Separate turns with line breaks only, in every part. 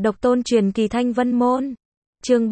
Độc tôn truyền kỳ Thanh Vân Môn. Chương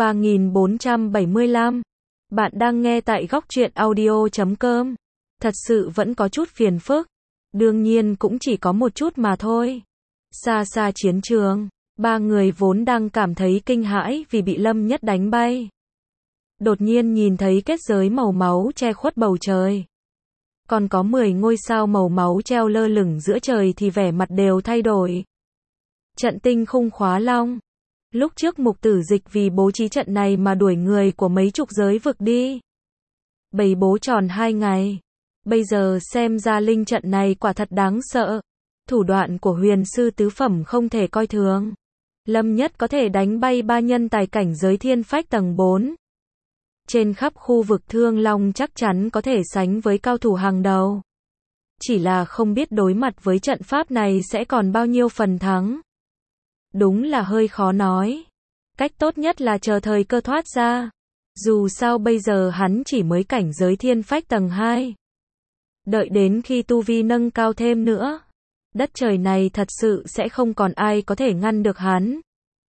3475. Bạn đang nghe tại góc truyện audio.com. Thật sự vẫn có chút phiền phức. Đương nhiên cũng chỉ có một chút mà thôi. Xa xa chiến trường, ba người vốn đang cảm thấy kinh hãi vì bị Lâm Nhất đánh bay. Đột nhiên nhìn thấy kết giới màu máu che khuất bầu trời. Còn có 10 ngôi sao màu máu treo lơ lửng giữa trời thì vẻ mặt đều thay đổi. Trận tinh khung khóa long. Lúc trước Mục Tử Dịch vì bố trí trận này mà đuổi người của mấy chục giới vực đi. Bày bố tròn 2 ngày. Bây giờ xem ra linh trận này quả thật đáng sợ. Thủ đoạn của huyền sư tứ phẩm không thể coi thường. Lâm Nhất có thể đánh bay ba nhân tài cảnh giới thiên phách tầng 4. Trên khắp khu vực Thương Long chắc chắn có thể sánh với cao thủ hàng đầu. Chỉ là không biết đối mặt với trận pháp này sẽ còn bao nhiêu phần thắng. Đúng là hơi khó nói. Cách tốt nhất là chờ thời cơ thoát ra. Dù sao bây giờ hắn chỉ mới cảnh giới thiên phách tầng 2. Đợi đến khi tu vi nâng cao thêm nữa, đất trời này thật sự sẽ không còn ai có thể ngăn được hắn.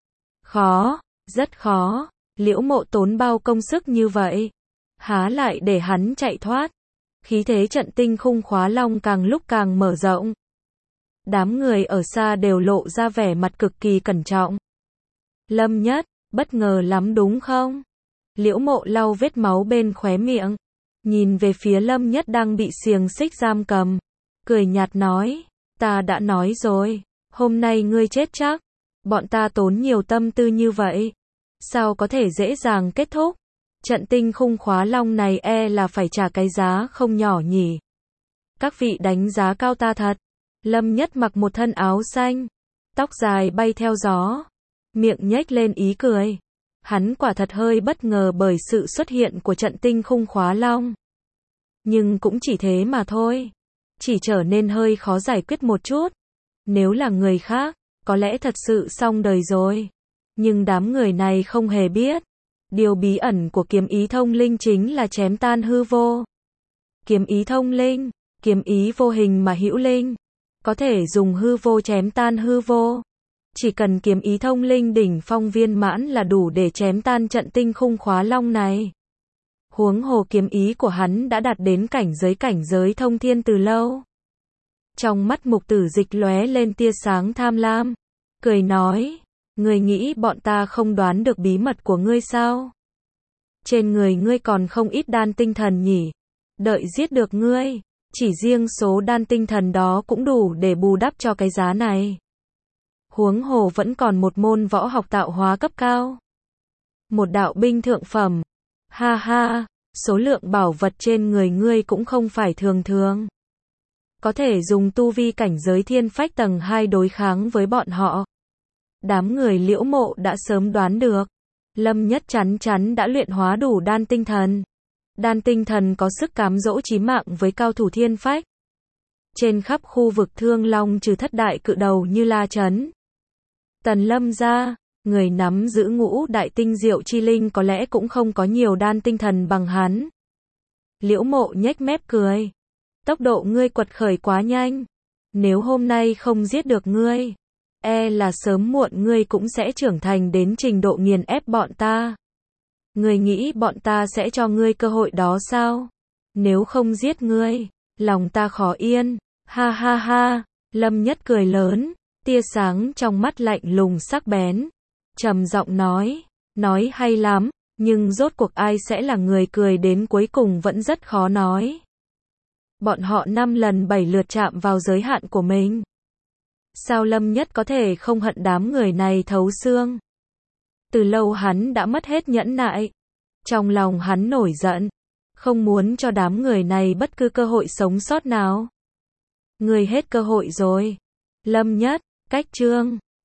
Khó, rất khó. Liễu Mộ tốn bao công sức như vậy, há lại để hắn chạy thoát. Khí thế trận tinh khung khóa long càng lúc càng mở rộng. Đám người ở xa đều lộ ra vẻ mặt cực kỳ cẩn trọng. Lâm Nhất, bất ngờ lắm đúng không? Liễu Mộ lau vết máu bên khóe miệng, nhìn về phía Lâm Nhất đang bị xiềng xích giam cầm, cười nhạt nói, ta đã nói rồi, hôm nay ngươi chết chắc. Bọn ta tốn nhiều tâm tư như vậy, sao có thể dễ dàng kết thúc? Trận tinh khung khóa long này e là phải trả cái giá không nhỏ nhỉ. Các vị đánh giá cao ta thật. Lâm Nhất mặc một thân áo xanh, tóc dài bay theo gió, miệng nhếch lên ý cười. Hắn quả thật hơi bất ngờ bởi sự xuất hiện của trận tinh khung khóa long. Nhưng cũng chỉ thế mà thôi. Chỉ trở nên hơi khó giải quyết một chút. Nếu là người khác, có lẽ thật sự xong đời rồi. Nhưng đám người này không hề biết. Điều bí ẩn của kiếm ý thông linh chính là chém tan hư vô. Kiếm ý thông linh, kiếm ý vô hình mà hữu linh. Có thể dùng hư vô chém tan hư vô. Chỉ cần kiếm ý thông linh đỉnh phong viên mãn là đủ để chém tan trận tinh khung khóa long này. Huống hồ kiếm ý của hắn đã đạt đến cảnh giới thông thiên từ lâu. Trong mắt Mục Tử Dịch lóe lên tia sáng tham lam, cười nói, ngươi nghĩ bọn ta không đoán được bí mật của ngươi sao? Trên người ngươi còn không ít đan tinh thần nhỉ? Đợi giết được ngươi, chỉ riêng số đan tinh thần đó cũng đủ để bù đắp cho cái giá này. Huống hồ vẫn còn một môn võ học tạo hóa cấp cao. Một đạo binh thượng phẩm. Ha ha, số lượng bảo vật trên người ngươi cũng không phải thường thường. Có thể dùng tu vi cảnh giới thiên phách tầng 2 đối kháng với bọn họ. Đám người Liễu Mộ đã sớm đoán được. Lâm Nhất chắn chắn đã luyện hóa đủ đan tinh thần. Đan tinh thần có sức cám dỗ chí mạng với cao thủ thiên phách. Trên khắp khu vực Thương Long trừ thất đại cự đầu như La Chấn, Tần Lâm ra, người nắm giữ ngũ đại tinh diệu chi linh có lẽ cũng không có nhiều đan tinh thần bằng hắn. Liễu Mộ nhếch mép cười. Tốc độ ngươi quật khởi quá nhanh. Nếu hôm nay không giết được ngươi, e là sớm muộn ngươi cũng sẽ trưởng thành đến trình độ nghiền ép bọn ta. Ngươi nghĩ bọn ta sẽ cho ngươi cơ hội đó sao? Nếu không giết ngươi, lòng ta khó yên. Ha ha ha, Lâm Nhất cười lớn, tia sáng trong mắt lạnh lùng sắc bén, trầm giọng nói hay lắm, nhưng rốt cuộc ai sẽ là người cười đến cuối cùng vẫn rất khó nói. Bọn họ 5 lần 7 lượt chạm vào giới hạn của mình. Sao Lâm Nhất có thể không hận đám người này thấu xương? Từ lâu hắn đã mất hết nhẫn nại. Trong lòng hắn nổi giận, không muốn cho đám người này bất cứ cơ hội sống sót nào. Ngươi hết cơ hội rồi. Lâm Nhất, cách chương